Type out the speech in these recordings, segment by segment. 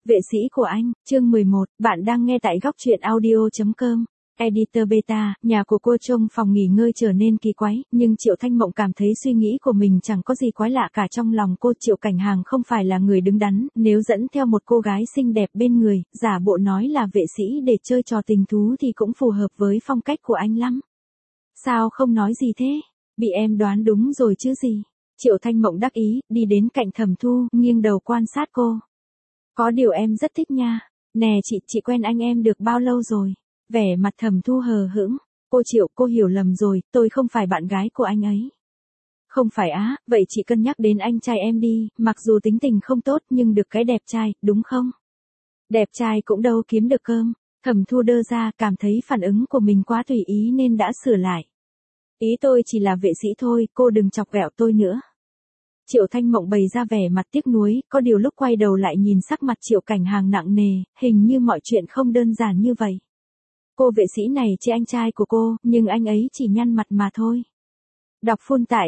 Vệ sĩ của anh, chương 11, bạn đang nghe tại góc truyện audio.com. Editor Beta, nhà của cô trong phòng nghỉ ngơi trở nên kỳ quái, nhưng Triệu Thanh Mộng cảm thấy suy nghĩ của mình chẳng có gì quái lạ cả trong lòng cô. Triệu Cảnh Hàng không phải là người đứng đắn, nếu dẫn theo một cô gái xinh đẹp bên người, giả bộ nói là vệ sĩ để chơi trò tình thú thì cũng phù hợp với phong cách của anh lắm. Sao không nói gì thế? Bị em đoán đúng rồi chứ gì? Triệu Thanh Mộng đắc ý, đi đến cạnh Thẩm Thu, nghiêng đầu quan sát cô. Có điều em rất thích nha. Nè chị quen anh em được bao lâu rồi? Vẻ mặt Thẩm Thu hờ hững. Cô Triệu, cô hiểu lầm rồi, tôi không phải bạn gái của anh ấy. Không phải á, vậy chị cân nhắc đến anh trai em đi, mặc dù tính tình không tốt nhưng được cái đẹp trai, đúng không? Đẹp trai cũng đâu kiếm được cơm. Thẩm Thu đơ ra, cảm thấy phản ứng của mình quá tùy ý nên đã sửa lại. Ý tôi chỉ là vệ sĩ thôi, cô đừng chọc ghẹo tôi nữa. Triệu Thanh Mộng bày ra vẻ mặt tiếc nuối, có điều lúc quay đầu lại nhìn sắc mặt Triệu Cảnh Hàng nặng nề, hình như mọi chuyện không đơn giản như vậy. Cô vệ sĩ này chê anh trai của cô, nhưng anh ấy chỉ nhăn mặt mà thôi. Đọc full tại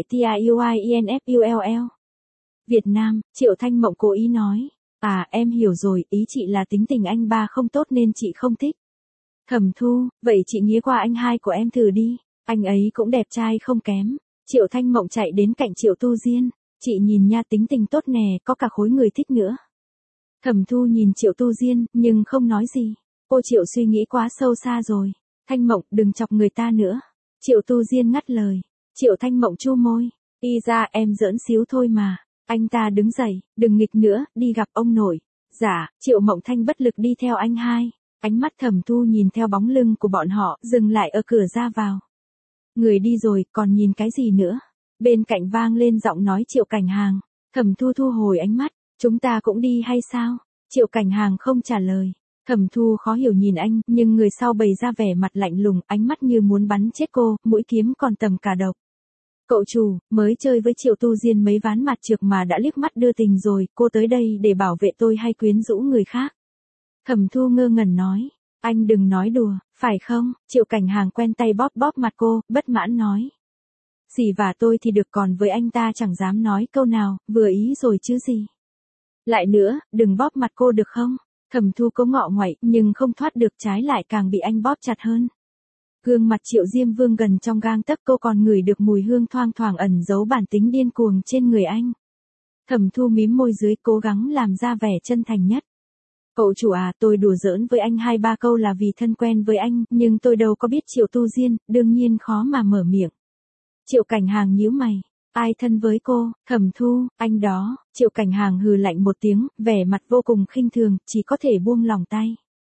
TIUINFULL. Việt Nam, Triệu Thanh Mộng cố ý nói. À, em hiểu rồi, ý chị là tính tình anh ba không tốt nên chị không thích. Thẩm Thu, vậy chị nghía qua anh hai của em thử đi, anh ấy cũng đẹp trai không kém. Triệu Thanh Mộng chạy đến cạnh Triệu Tu Diên. Chị nhìn nha, tính tình tốt nè, có cả khối người thích nữa. Thẩm Thu nhìn Triệu Tu Diên, nhưng không nói gì. Cô Triệu suy nghĩ quá sâu xa rồi. Thanh Mộng, đừng chọc người ta nữa. Triệu Tu Diên ngắt lời. Triệu Thanh Mộng chu môi. Y ra, em giỡn xíu thôi mà. Anh ta đứng dậy, đừng nghịch nữa, đi gặp ông nội. Dạ, Triệu Mộng Thanh bất lực đi theo anh hai. Ánh mắt Thẩm Thu nhìn theo bóng lưng của bọn họ, dừng lại ở cửa ra vào. Người đi rồi, còn nhìn cái gì nữa? Bên cạnh vang lên giọng nói Triệu Cảnh Hàng. Thẩm Thu thu hồi ánh mắt. Chúng ta cũng đi hay sao? Triệu Cảnh Hàng không trả lời. Thẩm Thu khó hiểu nhìn anh, nhưng người sau bày ra vẻ mặt lạnh lùng, ánh mắt như muốn bắn chết cô, mũi kiếm còn tầm cả độc. Cậu chủ, mới chơi với Triệu Tu Diên mấy ván mặt trược mà đã liếc mắt đưa tình rồi, cô tới đây để bảo vệ tôi hay quyến rũ người khác? Thẩm Thu ngơ ngẩn nói. Anh đừng nói đùa, phải không? Triệu Cảnh Hàng quen tay bóp bóp mặt cô, bất mãn nói. Dì và tôi thì được, còn với anh ta chẳng dám nói câu nào, vừa ý rồi chứ gì. Lại nữa, đừng bóp mặt cô được không? Thẩm Thu cố ngọ nguậy, nhưng không thoát được, trái lại càng bị anh bóp chặt hơn. Gương mặt Triệu Diêm Vương gần trong gang tấc, cô còn ngửi được mùi hương thoang thoảng ẩn giấu bản tính điên cuồng trên người anh. Thẩm Thu mím môi dưới, cố gắng làm ra vẻ chân thành nhất. Cậu chủ à, tôi đùa giỡn với anh 2-3 câu là vì thân quen với anh, nhưng tôi đâu có biết Triệu Tu Diên, đương nhiên khó mà mở miệng. Triệu Cảnh Hàng nhíu mày. Ai thân với cô? Thẩm Thu, anh đó. Triệu Cảnh Hàng hừ lạnh một tiếng, vẻ mặt vô cùng khinh thường, chỉ có thể buông lòng tay.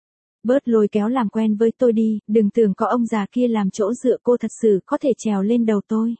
Bớt lôi kéo làm quen với tôi đi, đừng tưởng có ông già kia làm chỗ dựa cô thật sự có thể trèo lên đầu tôi.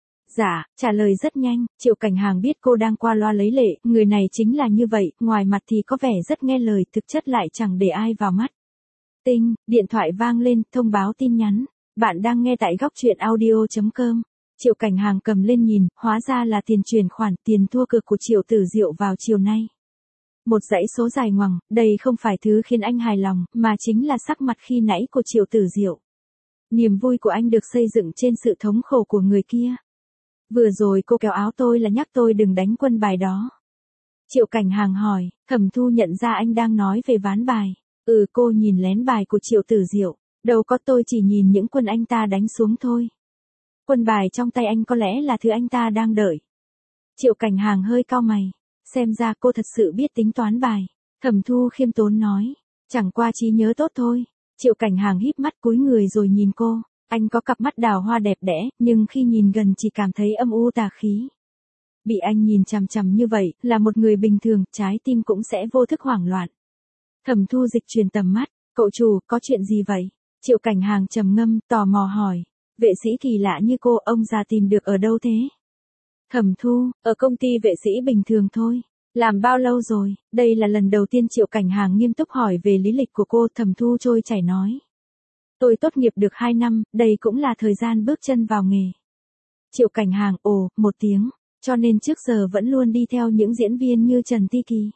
Dạ, trả lời rất nhanh, Triệu Cảnh Hàng biết cô đang qua loa lấy lệ, người này chính là như vậy, ngoài mặt thì có vẻ rất nghe lời, thực chất lại chẳng để ai vào mắt. Tinh, điện thoại vang lên, thông báo tin nhắn. Bạn đang nghe tại góc truyện audio.com. Triệu Cảnh Hàng cầm lên nhìn, hóa ra là tiền chuyển khoản, tiền thua cược của Triệu Tử Diệu vào chiều nay. Một dãy số dài ngoằng, đây không phải thứ khiến anh hài lòng, mà chính là sắc mặt khi nãy của Triệu Tử Diệu. Niềm vui của anh được xây dựng trên sự thống khổ của người kia. Vừa rồi cô kéo áo tôi là nhắc tôi đừng đánh quân bài đó. Triệu Cảnh Hàng hỏi. Thẩm Thu nhận ra anh đang nói về ván bài. Cô nhìn lén bài của Triệu Tử Diệu. Đâu có, tôi chỉ nhìn những quân anh ta đánh xuống thôi. Quân bài trong tay anh có lẽ là thứ anh ta đang đợi. Triệu Cảnh Hàng hơi cau mày. Xem ra cô thật sự biết tính toán bài. Thẩm Thu khiêm tốn nói. Chẳng qua trí nhớ tốt thôi. Triệu Cảnh Hàng híp mắt cúi người rồi nhìn cô. Anh có cặp mắt đào hoa đẹp đẽ, nhưng khi nhìn gần chỉ cảm thấy âm u tà khí. Bị anh nhìn chằm chằm như vậy, là một người bình thường, trái tim cũng sẽ vô thức hoảng loạn. Thẩm Thu dịch chuyển tầm mắt. Cậu chủ, có chuyện gì vậy? Triệu Cảnh Hàng trầm ngâm, tò mò hỏi. Vệ sĩ kỳ lạ như cô, ông già tìm được ở đâu thế? Thẩm Thu, ở công ty vệ sĩ bình thường thôi. Làm bao lâu rồi? Đây là lần đầu tiên Triệu Cảnh Hàng nghiêm túc hỏi về lý lịch của cô. Thẩm Thu trôi chảy nói. Tôi tốt nghiệp được 2 năm, đây cũng là thời gian bước chân vào nghề. Triệu Cảnh Hàng, một tiếng, cho nên trước giờ vẫn luôn đi theo những diễn viên như Trần Ti Kỳ.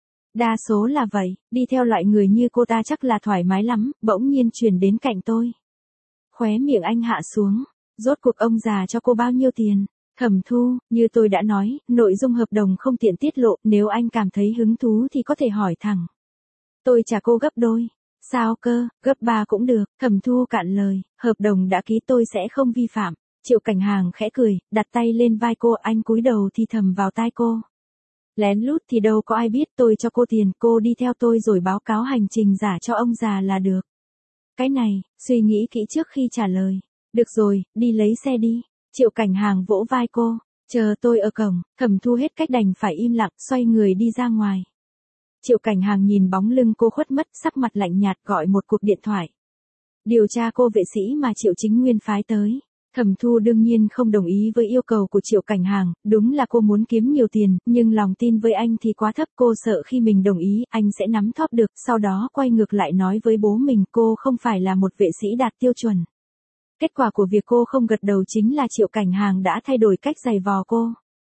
Đa số là vậy, đi theo loại người như cô ta chắc là thoải mái lắm, bỗng nhiên chuyển đến cạnh tôi. Khóe miệng anh hạ xuống, rốt cuộc ông già cho cô bao nhiêu tiền? Thẩm Thu, như tôi đã nói, nội dung hợp đồng không tiện tiết lộ, nếu anh cảm thấy hứng thú thì có thể hỏi thẳng. Tôi trả cô gấp đôi. Sao cơ, gấp 3 cũng được, Thẩm Thu cạn lời, hợp đồng đã ký tôi sẽ không vi phạm. Triệu Cảnh Hàng khẽ cười, đặt tay lên vai cô, anh cúi đầu thì thầm vào tai cô. Lén lút thì đâu có ai biết, tôi cho cô tiền, cô đi theo tôi rồi báo cáo hành trình giả cho ông già là được. Cái này, suy nghĩ kỹ trước khi trả lời. Được rồi, đi lấy xe đi. Triệu Cảnh Hàng vỗ vai cô, chờ tôi ở cổng. Thẩm Thu hết cách đành phải im lặng, xoay người đi ra ngoài. Triệu Cảnh Hàng nhìn bóng lưng cô khuất mất, sắc mặt lạnh nhạt gọi một cuộc điện thoại. Điều tra cô vệ sĩ mà Triệu Chính Nguyên phái tới. Thẩm Thu đương nhiên không đồng ý với yêu cầu của Triệu Cảnh Hàng, đúng là cô muốn kiếm nhiều tiền, nhưng lòng tin với anh thì quá thấp, cô sợ khi mình đồng ý, anh sẽ nắm thóp được, sau đó quay ngược lại nói với bố mình cô không phải là một vệ sĩ đạt tiêu chuẩn. Kết quả của việc cô không gật đầu chính là Triệu Cảnh Hàng đã thay đổi cách giày vò cô.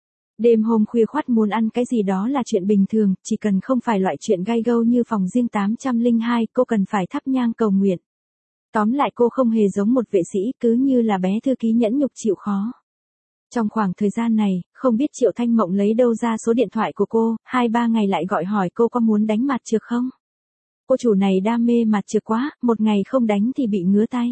Đêm hôm khuya khoắt muốn ăn cái gì đó là chuyện bình thường, chỉ cần không phải loại chuyện gai gâu như phòng riêng 802, cô cần phải thắp nhang cầu nguyện. Tóm lại cô không hề giống một vệ sĩ, cứ như là bé thư ký nhẫn nhục chịu khó. Trong khoảng thời gian này, không biết Triệu Thanh Mộng lấy đâu ra số điện thoại của cô, 2-3 ngày lại gọi hỏi cô có muốn đánh mặt trược không? Cô chủ này đam mê mặt trược quá, một ngày không đánh thì bị ngứa tay.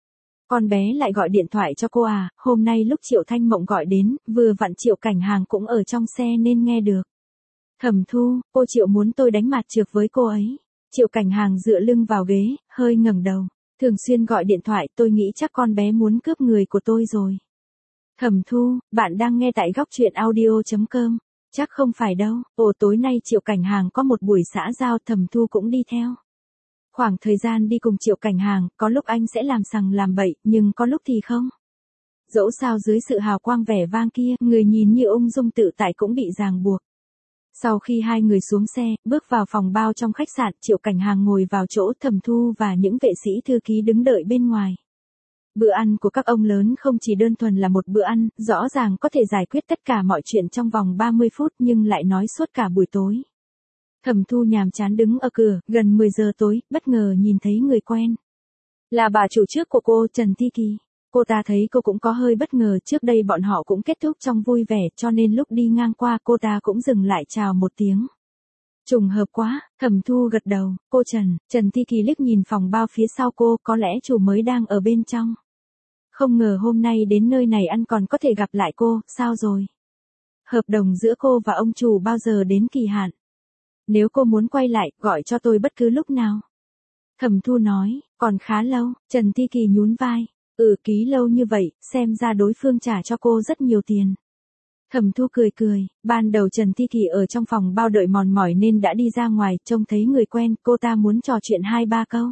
Con bé lại gọi điện thoại cho cô à, hôm nay lúc Triệu Thanh Mộng gọi đến, vừa vặn Triệu Cảnh Hàng cũng ở trong xe nên nghe được. Thẩm Thu, cô Triệu muốn tôi đánh mặt trược với cô ấy. Triệu Cảnh Hàng dựa lưng vào ghế, hơi ngẩng đầu. Thường xuyên gọi điện thoại, tôi nghĩ chắc con bé muốn cướp người của tôi rồi. Thẩm Thu, bạn đang nghe tại góc truyện audio.com. Chắc không phải đâu, tối nay Triệu Cảnh Hàng có một buổi xã giao, Thẩm Thu cũng đi theo. Khoảng thời gian đi cùng Triệu Cảnh Hàng, có lúc anh sẽ làm sằng làm bậy, nhưng có lúc thì không. Dẫu sao dưới sự hào quang vẻ vang kia, người nhìn như ung dung tự tại cũng bị ràng buộc. Sau khi hai người xuống xe, bước vào phòng bao trong khách sạn, Triệu Cảnh Hàng ngồi vào chỗ, Thẩm Thu và những vệ sĩ thư ký đứng đợi bên ngoài. Bữa ăn của các ông lớn không chỉ đơn thuần là một bữa ăn, rõ ràng có thể giải quyết tất cả mọi chuyện trong vòng 30 phút nhưng lại nói suốt cả buổi tối. Thẩm Thu nhàm chán đứng ở cửa, gần 10 giờ tối, bất ngờ nhìn thấy người quen. Là bà chủ trước của cô, Trần Thi Kỳ. Cô ta thấy cô cũng có hơi bất ngờ, trước đây bọn họ cũng kết thúc trong vui vẻ, cho nên lúc đi ngang qua cô ta cũng dừng lại chào một tiếng. Trùng hợp quá, Thẩm Thu gật đầu, cô Trần Thi Kỳ liếc nhìn phòng bao phía sau cô, có lẽ chủ mới đang ở bên trong. Không ngờ hôm nay đến nơi này ăn còn có thể gặp lại cô, sao rồi? Hợp đồng giữa cô và ông chủ bao giờ đến kỳ hạn? Nếu cô muốn quay lại, gọi cho tôi bất cứ lúc nào. Thẩm Thu nói, còn khá lâu, Trần Thi Kỳ nhún vai. Ký lâu như vậy, xem ra đối phương trả cho cô rất nhiều tiền. Thẩm Thu cười, ban đầu Trần Thi Kỳ ở trong phòng bao đợi mòn mỏi nên đã đi ra ngoài, trông thấy người quen, cô ta muốn trò chuyện 2-3 câu.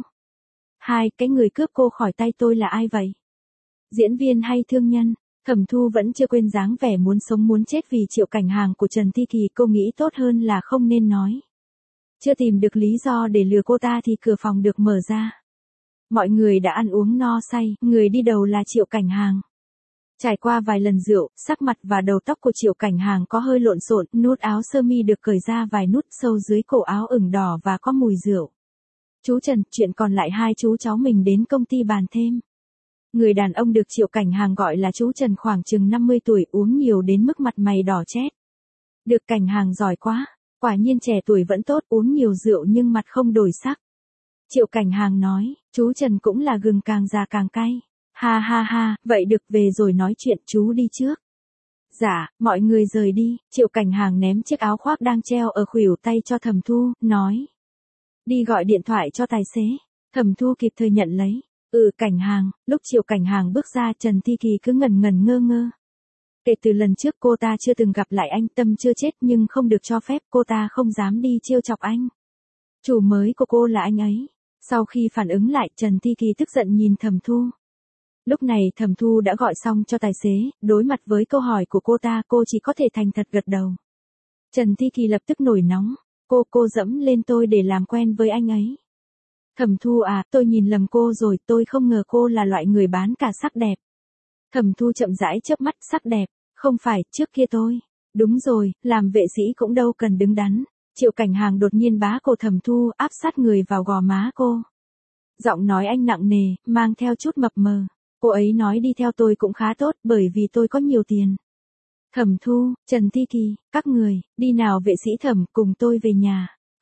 Cái người cướp cô khỏi tay tôi là ai vậy? Diễn viên hay thương nhân? Thẩm Thu vẫn chưa quên dáng vẻ muốn sống muốn chết vì Triệu Cảnh Hàng của Trần Thi Kỳ, cô nghĩ tốt hơn là không nên nói. Chưa tìm được lý do để lừa cô ta thì cửa phòng được mở ra. Mọi người đã ăn uống no say, người đi đầu là Triệu Cảnh Hàng. Trải qua vài lần rượu, sắc mặt và đầu tóc của Triệu Cảnh Hàng có hơi lộn xộn, nút áo sơ mi được cởi ra vài nút sâu dưới cổ áo ửng đỏ và có mùi rượu. Chú Trần, chuyện còn lại hai chú cháu mình đến công ty bàn thêm. Người đàn ông được Triệu Cảnh Hàng gọi là chú Trần khoảng chừng 50 tuổi, uống nhiều đến mức mặt mày đỏ chét. Được Cảnh Hàng giỏi quá, quả nhiên trẻ tuổi vẫn tốt, uống nhiều rượu nhưng mặt không đổi sắc. Triệu Cảnh Hàng nói, chú Trần cũng là gừng càng già càng cay. Ha, vậy được, về rồi nói chuyện, chú đi trước. Dạ, mọi người rời đi, Triệu Cảnh Hàng ném chiếc áo khoác đang treo ở khuỷu tay cho Thẩm Thu, nói. Đi gọi điện thoại cho tài xế. Thẩm Thu kịp thời nhận lấy. Cảnh Hàng, lúc Triệu Cảnh Hàng bước ra Trần Thi Kỳ cứ ngần ngơ ngơ. Kể từ lần trước cô ta chưa từng gặp lại anh, tâm chưa chết nhưng không được cho phép, cô ta không dám đi trêu chọc anh. Chủ mới của cô là anh ấy. Sau khi phản ứng lại, Trần Thi Kỳ tức giận nhìn Thẩm Thu. Lúc này Thẩm Thu đã gọi xong cho tài xế, đối mặt với câu hỏi của cô ta, cô chỉ có thể thành thật gật đầu. Trần Thi Kỳ lập tức nổi nóng, cô dẫm lên tôi để làm quen với anh ấy. Thẩm Thu à, tôi nhìn lầm cô rồi, tôi không ngờ cô là loại người bán cả sắc đẹp. Thẩm Thu chậm rãi chớp mắt, sắc đẹp, không phải, trước kia tôi. Đúng rồi, làm vệ sĩ cũng đâu cần đứng đắn. Triệu Cảnh Hàng đột nhiên bá cổ Thẩm Thu, áp sát người vào gò má cô. Giọng nói anh nặng nề, mang theo chút mập mờ. Cô ấy nói đi theo tôi cũng khá tốt, bởi vì tôi có nhiều tiền. Thẩm Thu, Trần Thi Kỳ, các người, đi nào vệ sĩ Thẩm, cùng tôi về nhà.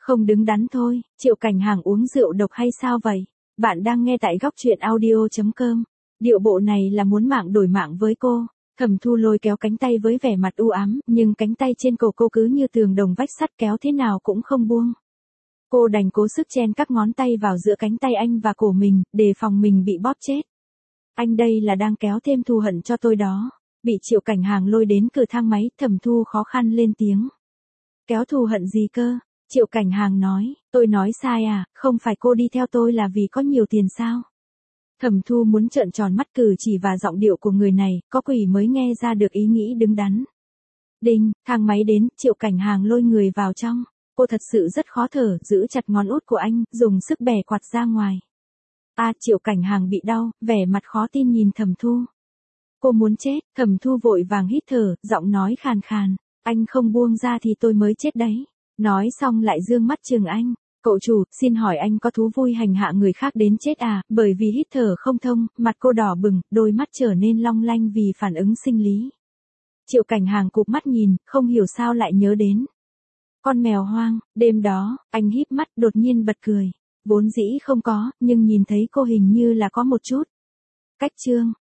Không đứng đắn thôi, Triệu Cảnh Hàng uống rượu độc hay sao vậy? Bạn đang nghe tại góc chuyện audio.com. Điệu bộ này là muốn mạng đổi mạng với cô. Thẩm Thu lôi kéo cánh tay với vẻ mặt u ám, nhưng cánh tay trên cổ cô cứ như tường đồng vách sắt kéo thế nào cũng không buông. Cô đành cố sức chen các ngón tay vào giữa cánh tay anh và cổ mình, đề phòng mình bị bóp chết. Anh đây là đang kéo thêm thù hận cho tôi đó. Bị Triệu Cảnh Hàng lôi đến cửa thang máy, Thẩm Thu khó khăn lên tiếng. Kéo thù hận gì cơ? Triệu Cảnh Hàng nói, tôi nói sai à, không phải cô đi theo tôi là vì có nhiều tiền sao? Thẩm Thu muốn trợn tròn mắt, cử chỉ và giọng điệu của người này, có quỷ mới nghe ra được ý nghĩ đứng đắn. Đinh, thang máy đến, Triệu Cảnh Hàng lôi người vào trong. Cô thật sự rất khó thở, giữ chặt ngón út của anh, dùng sức bẻ quạt ra ngoài. Triệu Cảnh Hàng bị đau, vẻ mặt khó tin nhìn Thẩm Thu. Cô muốn chết, Thẩm Thu vội vàng hít thở, giọng nói khàn khàn. Anh không buông ra thì tôi mới chết đấy. Nói xong lại dương mắt chừng anh. Cậu chủ, xin hỏi anh có thú vui hành hạ người khác đến chết à? Bởi vì hít thở không thông, mặt cô đỏ bừng, đôi mắt trở nên long lanh vì phản ứng sinh lý. Triệu Cảnh Hàng cụp mắt nhìn, không hiểu sao lại nhớ đến con mèo hoang. Đêm đó, anh híp mắt đột nhiên bật cười. Vốn dĩ không có, nhưng nhìn thấy cô hình như là có một chút. Cách trương,